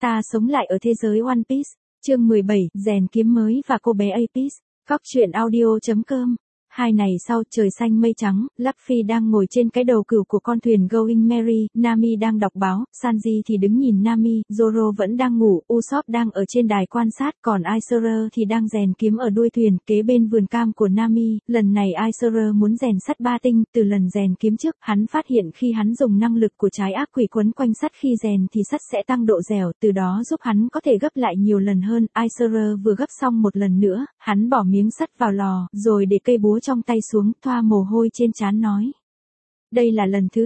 Ta sống lại ở thế giới One Piece. Chương 17, rèn kiếm mới và cô bé Apex. Góc truyện audio.com. Hai ngày sau, trời xanh mây trắng, Luffy đang ngồi trên cái đầu cừu của con thuyền Going Merry, Nami đang đọc báo, Sanji thì đứng nhìn Nami, Zoro vẫn đang ngủ, Usopp đang ở trên đài quan sát, còn Aizeru thì đang rèn kiếm ở đuôi thuyền, kế bên vườn cam của Nami. Lần này Aizeru muốn rèn sắt ba tinh, từ lần rèn kiếm trước, hắn phát hiện khi hắn dùng năng lực của trái ác quỷ quấn quanh sắt khi rèn thì sắt sẽ tăng độ dẻo, từ đó giúp hắn có thể gấp lại nhiều lần hơn. Aizeru vừa gấp xong một lần nữa, hắn bỏ miếng sắt vào lò, rồi để cây búa trong tay xuống, thoa mồ hôi trên trán nói. Đây là lần thứ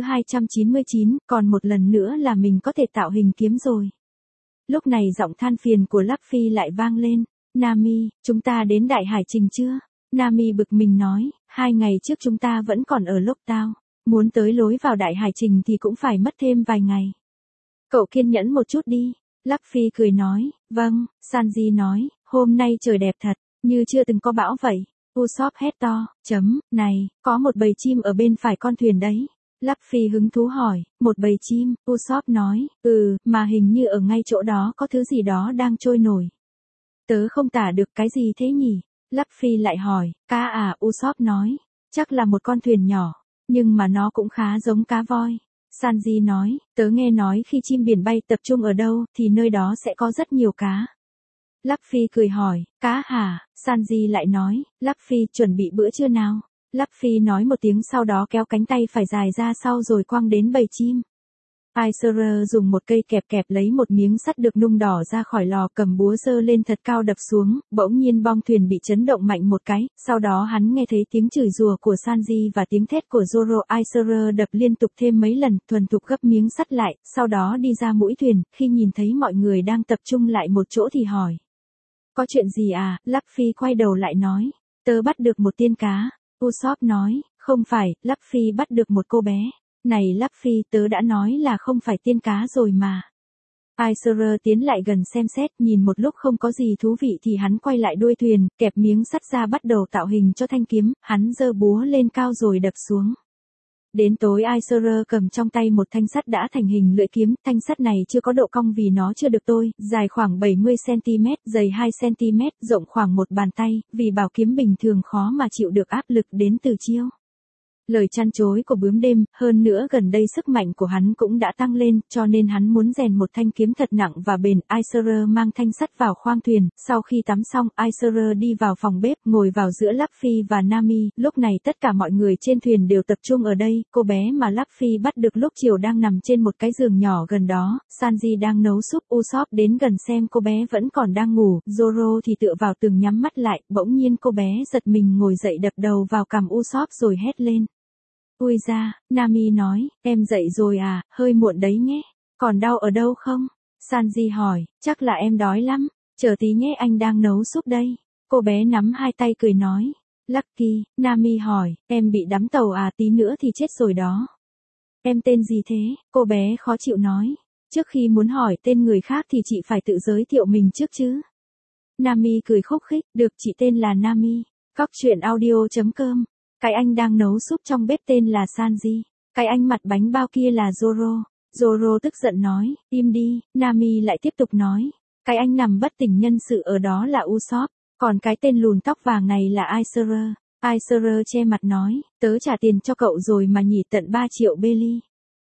299, còn một lần nữa là mình có thể tạo hình kiếm rồi. Lúc này giọng than phiền của Luffy lại vang lên. Nami, chúng ta đến Đại Hải Trình chưa? Nami bực mình nói, 2 ngày trước chúng ta vẫn còn ở Lốc Tao. Muốn tới lối vào Đại Hải Trình thì cũng phải mất thêm vài ngày. Cậu kiên nhẫn một chút đi. Luffy cười nói, vâng. Sanji nói, hôm nay trời đẹp thật, như chưa từng có bão vậy. Usopp hét to, này, có một bầy chim ở bên phải con thuyền đấy. Luffy hứng thú hỏi, một bầy chim, Usopp nói, mà hình như ở ngay chỗ đó có thứ gì đó đang trôi nổi. Tớ không tả được cái gì thế nhỉ? Luffy lại hỏi, cá à? Usopp nói, chắc là một con thuyền nhỏ, nhưng mà nó cũng khá giống cá voi. Sanji nói, tớ nghe nói khi chim biển bay tập trung ở đâu thì nơi đó sẽ có rất nhiều cá. Luffy cười hỏi, cá hả? Sanji lại nói, Luffy chuẩn bị bữa trưa nào? Luffy nói một tiếng sau đó kéo cánh tay phải dài ra sau rồi quăng đến bầy chim. Aizeru dùng một cây kẹp lấy một miếng sắt được nung đỏ ra khỏi lò, cầm búa giơ lên thật cao đập xuống, bỗng nhiên bong thuyền bị chấn động mạnh một cái, sau đó hắn nghe thấy tiếng chửi rủa của Sanji và tiếng thét của Zoro. Aizeru đập liên tục thêm mấy lần, thuần thục gấp miếng sắt lại, sau đó đi ra mũi thuyền, khi nhìn thấy mọi người đang tập trung lại một chỗ thì hỏi. Có chuyện gì à? Luffy quay đầu lại nói, tớ bắt được một tiên cá. Usopp nói, không phải, Luffy bắt được một cô bé. Này Luffy, tớ đã nói là không phải tiên cá rồi mà. Aizeru tiến lại gần xem xét, nhìn một lúc không có gì thú vị thì hắn quay lại đuôi thuyền, kẹp miếng sắt ra bắt đầu tạo hình cho thanh kiếm, hắn giơ búa lên cao rồi đập xuống. Đến tối Aizeru cầm trong tay một thanh sắt đã thành hình lưỡi kiếm, thanh sắt này chưa có độ cong vì nó chưa được tôi, dài khoảng 70cm, dày 2cm, rộng khoảng một bàn tay, vì bảo kiếm bình thường khó mà chịu được áp lực đến từ chiêu. Lời chăn chối của bướm đêm, hơn nữa gần đây sức mạnh của hắn cũng đã tăng lên, cho nên hắn muốn rèn một thanh kiếm thật nặng và bền. Aizeru mang thanh sắt vào khoang thuyền, sau khi tắm xong, Aizeru đi vào phòng bếp, ngồi vào giữa Luffy và Nami, lúc này tất cả mọi người trên thuyền đều tập trung ở đây, cô bé mà Luffy bắt được lúc chiều đang nằm trên một cái giường nhỏ gần đó, Sanji đang nấu súp, Usopp đến gần xem cô bé vẫn còn đang ngủ, Zoro thì tựa vào tường nhắm mắt lại, bỗng nhiên cô bé giật mình ngồi dậy đập đầu vào cằm Usopp rồi hét lên. Ui da, Nami nói, em dậy rồi à, hơi muộn đấy nhé, còn đau ở đâu không? Sanji hỏi, chắc là em đói lắm, chờ tí nhé anh đang nấu súp đây. Cô bé nắm hai tay cười nói, Lucky, Nami hỏi, em bị đắm tàu à, tí nữa thì chết rồi đó. Em tên gì thế? Cô bé khó chịu nói, trước khi muốn hỏi tên người khác thì chị phải tự giới thiệu mình trước chứ. Nami cười khúc khích, được chị tên là Nami. Góc truyện audio.com. Cái anh đang nấu súp trong bếp tên là Sanji. Cái anh mặt bánh bao kia là Zoro. Zoro tức giận nói, im đi. Nami lại tiếp tục nói, cái anh nằm bất tỉnh nhân sự ở đó là Usopp. Còn cái tên lùn tóc vàng này là Aizeru. Aizeru che mặt nói, tớ trả tiền cho cậu rồi mà nhỉ, tận 3 triệu belly.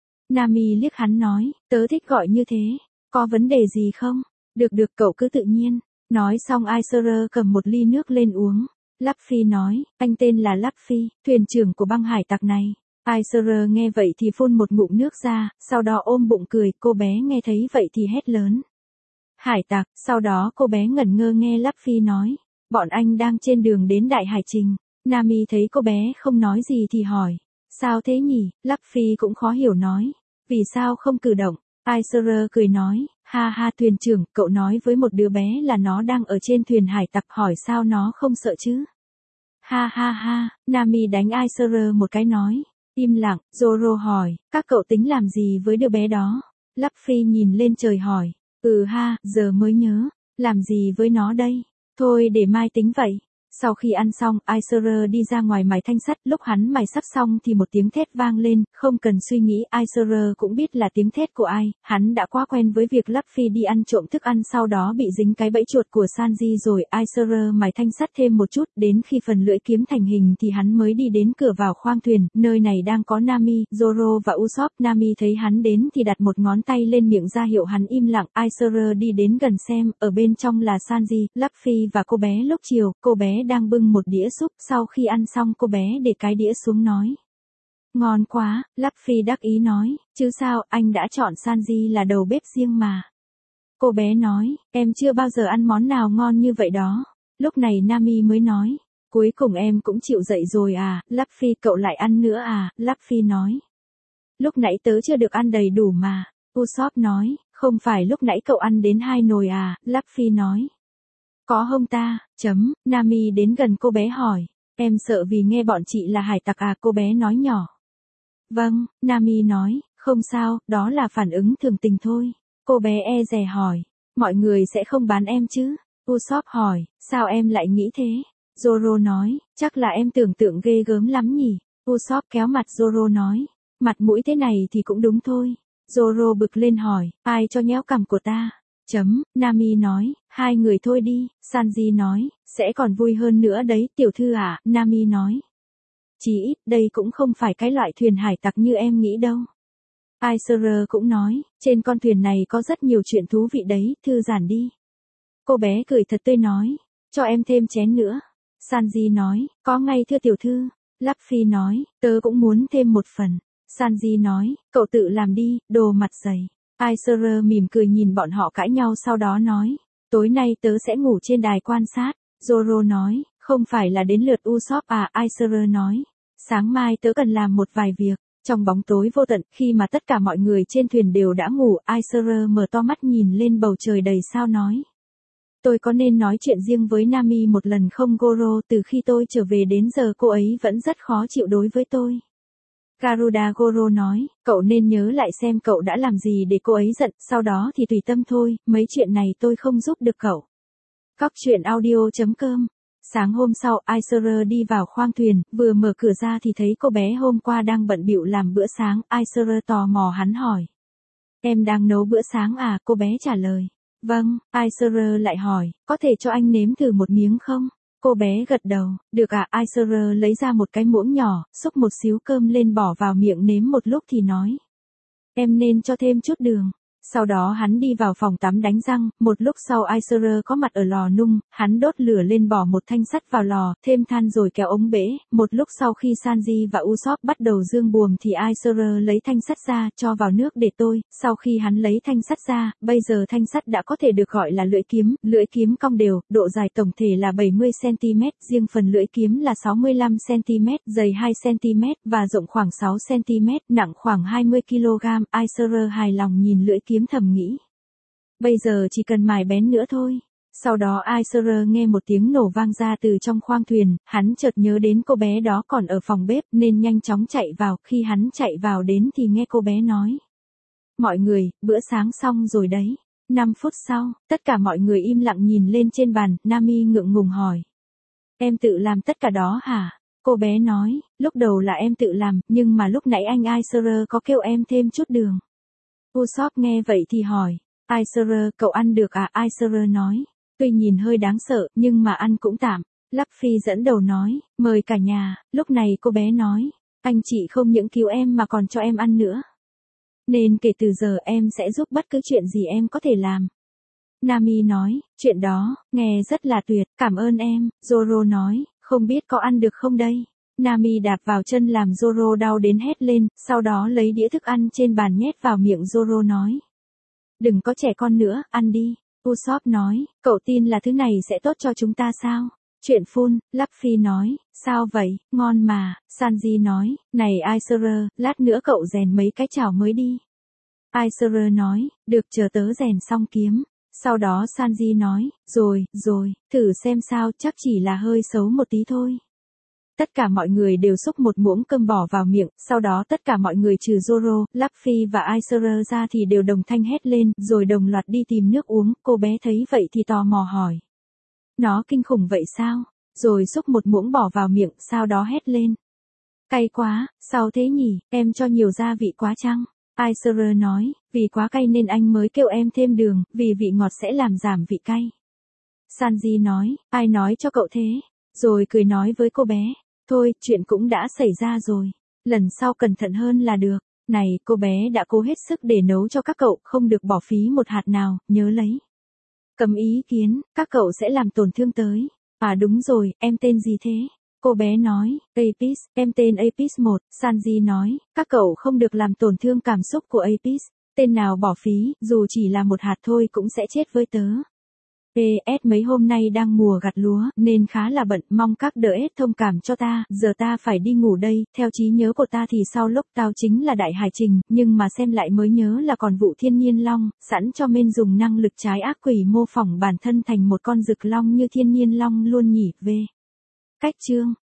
Nami liếc hắn nói, tớ thích gọi như thế. Có vấn đề gì không? Được cậu cứ tự nhiên. Nói xong Aizeru cầm một ly nước lên uống. Luffy nói, anh tên là Luffy, thuyền trưởng của băng hải tặc này. Aizeru nghe vậy thì phun một ngụm nước ra, sau đó ôm bụng cười, cô bé nghe thấy vậy thì hét lớn. Hải tặc, sau đó cô bé ngẩn ngơ nghe Luffy nói, bọn anh đang trên đường đến Đại Hải Trình. Nami thấy cô bé không nói gì thì hỏi, sao thế nhỉ? Luffy cũng khó hiểu nói, vì sao không cử động? Aizeru cười nói, ha ha thuyền trưởng, cậu nói với một đứa bé là nó đang ở trên thuyền hải tặc, hỏi sao nó không sợ chứ? Ha ha ha, Nami đánh Aizeru một cái nói, im lặng. Zoro hỏi, các cậu tính làm gì với đứa bé đó? Luffy nhìn lên trời hỏi, giờ mới nhớ, làm gì với nó đây? Thôi để mai tính vậy. Sau khi ăn xong, Aiser đi ra ngoài mài thanh sắt, lúc hắn mài sắp xong thì một tiếng thét vang lên, không cần suy nghĩ Aiser cũng biết là tiếng thét của ai, hắn đã quá quen với việc Luffy đi ăn trộm thức ăn sau đó bị dính cái bẫy chuột của Sanji rồi. Aiser mài thanh sắt thêm một chút, đến khi phần lưỡi kiếm thành hình thì hắn mới đi đến cửa vào khoang thuyền, nơi này đang có Nami, Zoro và Usopp. Nami thấy hắn đến thì đặt một ngón tay lên miệng ra hiệu hắn im lặng. Aiser đi đến gần xem, ở bên trong là Sanji, Luffy và cô bé. Lúc chiều, cô bé đang bưng một đĩa súp, sau khi ăn xong cô bé để cái đĩa xuống nói. Ngon quá, Luffy đắc ý nói, chứ sao, anh đã chọn Sanji là đầu bếp riêng mà. Cô bé nói, em chưa bao giờ ăn món nào ngon như vậy đó. Lúc này Nami mới nói, cuối cùng em cũng chịu dậy rồi à, Luffy cậu lại ăn nữa à, Luffy nói. Lúc nãy tớ chưa được ăn đầy đủ mà, Usopp nói, không phải lúc nãy cậu ăn đến 2 nồi à, Luffy nói. Có hông ta, Nami đến gần cô bé hỏi, em sợ vì nghe bọn chị là hải tặc à, cô bé nói nhỏ. Vâng, Nami nói, không sao, đó là phản ứng thường tình thôi. Cô bé e dè hỏi, mọi người sẽ không bán em chứ? Usopp hỏi, sao em lại nghĩ thế? Zoro nói, chắc là em tưởng tượng ghê gớm lắm nhỉ? Usopp kéo mặt Zoro nói, mặt mũi thế này thì cũng đúng thôi. Zoro bực lên hỏi, ai cho nhéo cằm của ta? Nami nói, 2 người thôi đi. Sanji nói, sẽ còn vui hơn nữa đấy, tiểu thư à, Nami nói. Chỉ ít, đây cũng không phải cái loại thuyền hải tặc như em nghĩ đâu. Aiser cũng nói, trên con thuyền này có rất nhiều chuyện thú vị đấy, thư giãn đi. Cô bé cười thật tươi nói, cho em thêm chén nữa. Sanji nói, có ngay thưa tiểu thư. Luffy nói, tớ cũng muốn thêm một phần. Sanji nói, cậu tự làm đi, đồ mặt dày. Aiser mỉm cười nhìn bọn họ cãi nhau sau đó nói, tối nay tớ sẽ ngủ trên đài quan sát. Zoro nói, không phải là đến lượt Usopp à, Aiser nói, sáng mai tớ cần làm một vài việc. Trong bóng tối vô tận, khi mà tất cả mọi người trên thuyền đều đã ngủ, Aiser mở to mắt nhìn lên bầu trời đầy sao nói. Tôi có nên nói chuyện riêng với Nami một lần không Goro, từ khi tôi trở về đến giờ cô ấy vẫn rất khó chịu đối với tôi. Garuda Goro nói, cậu nên nhớ lại xem cậu đã làm gì để cô ấy giận, sau đó thì tùy tâm thôi, mấy chuyện này tôi không giúp được cậu. Cóc truyện audio.com. Sáng hôm sau, Aiser đi vào khoang thuyền, vừa mở cửa ra thì thấy cô bé hôm qua đang bận bịu làm bữa sáng. Aiser tò mò hắn hỏi. Em đang nấu bữa sáng à, cô bé trả lời. Vâng, Aiser lại hỏi, có thể cho anh nếm thử một miếng không? Cô bé gật đầu, được ạ. Aiser lấy ra một cái muỗng nhỏ, xúc một xíu cơm lên bỏ vào miệng nếm một lúc thì nói. Em nên cho thêm chút đường. Sau đó hắn đi vào phòng tắm đánh răng, một lúc sau Aiser có mặt ở lò nung, hắn đốt lửa lên bỏ một thanh sắt vào lò, thêm than rồi kéo ống bể. Một lúc sau khi Sanji và Usopp bắt đầu dương buồm thì Aiser lấy thanh sắt ra, cho vào nước để tôi. Sau khi hắn lấy thanh sắt ra, bây giờ thanh sắt đã có thể được gọi là lưỡi kiếm cong đều, độ dài tổng thể là 70cm, riêng phần lưỡi kiếm là 65cm, dày 2cm và rộng khoảng 6cm, nặng khoảng 20kg. Aiser hài lòng nhìn lưỡi kiếm thầm nghĩ. Bây giờ chỉ cần mài bén nữa thôi. Sau đó Aiser nghe một tiếng nổ vang ra từ trong khoang thuyền, hắn chợt nhớ đến cô bé đó còn ở phòng bếp nên nhanh chóng chạy vào, khi hắn chạy vào đến thì nghe cô bé nói. Mọi người, bữa sáng xong rồi đấy. 5 phút sau, tất cả mọi người im lặng nhìn lên trên bàn, Nami ngượng ngùng hỏi. Em tự làm tất cả đó hả? Cô bé nói, lúc đầu là em tự làm, nhưng mà lúc nãy anh Aiser có kêu em thêm chút đường. Usopp nghe vậy thì hỏi, Aiser, cậu ăn được à? Aiser nói, tuy nhìn hơi đáng sợ, nhưng mà ăn cũng tạm. Luffy dẫn đầu nói, mời cả nhà. Lúc này cô bé nói, anh chị không những cứu em mà còn cho em ăn nữa. Nên kể từ giờ em sẽ giúp bất cứ chuyện gì em có thể làm. Nami nói, chuyện đó, nghe rất là tuyệt, cảm ơn em. Zoro nói, không biết có ăn được không đây? Nami đạp vào chân làm Zoro đau đến hét lên, sau đó lấy đĩa thức ăn trên bàn nhét vào miệng Zoro nói. Đừng có trẻ con nữa, ăn đi. Usopp nói, cậu tin là thứ này sẽ tốt cho chúng ta sao? Chuyện phun, Luffy nói, sao vậy, ngon mà. Sanji nói, này Aiser, lát nữa cậu rèn mấy cái chảo mới đi. Aiser nói, được chờ tớ rèn xong kiếm. Sau đó Sanji nói, rồi, thử xem sao, chắc chỉ là hơi xấu một tí thôi. Tất cả mọi người đều xúc một muỗng cơm bỏ vào miệng, sau đó tất cả mọi người trừ Zoro, Luffy và Aiser ra thì đều đồng thanh hét lên, rồi đồng loạt đi tìm nước uống. Cô bé thấy vậy thì tò mò hỏi. Nó kinh khủng vậy sao? rồi xúc một muỗng bỏ vào miệng, sau đó hét lên. Cay quá, sao thế nhỉ, em cho nhiều gia vị quá chăng? Aisha nói, vì quá cay nên anh mới kêu em thêm đường, vì vị ngọt sẽ làm giảm vị cay. Sanji nói, ai nói cho cậu thế? Rồi cười nói với cô bé, thôi, chuyện cũng đã xảy ra rồi. Lần sau cẩn thận hơn là được. Này, cô bé đã cố hết sức để nấu cho các cậu, không được bỏ phí một hạt nào, nhớ lấy. Cấm ý kiến, các cậu sẽ làm tổn thương tới. À đúng rồi, em tên gì thế? Cô bé nói, Apis, em tên Apis 1, Sanji nói, các cậu không được làm tổn thương cảm xúc của Apis. Tên nào bỏ phí, dù chỉ là một hạt thôi cũng sẽ chết với tớ. PS mấy hôm nay đang mùa gặt lúa, nên khá là bận, mong các DS thông cảm cho ta, giờ ta phải đi ngủ đây, theo trí nhớ của ta thì sau lúc tao chính là Đại Hải Trình, nhưng mà xem lại mới nhớ là còn vụ Thiên Nhiên Long, sẵn cho men dùng năng lực trái ác quỷ mô phỏng bản thân thành một con rực long như Thiên Nhiên Long luôn nhỉ, về. Cách chương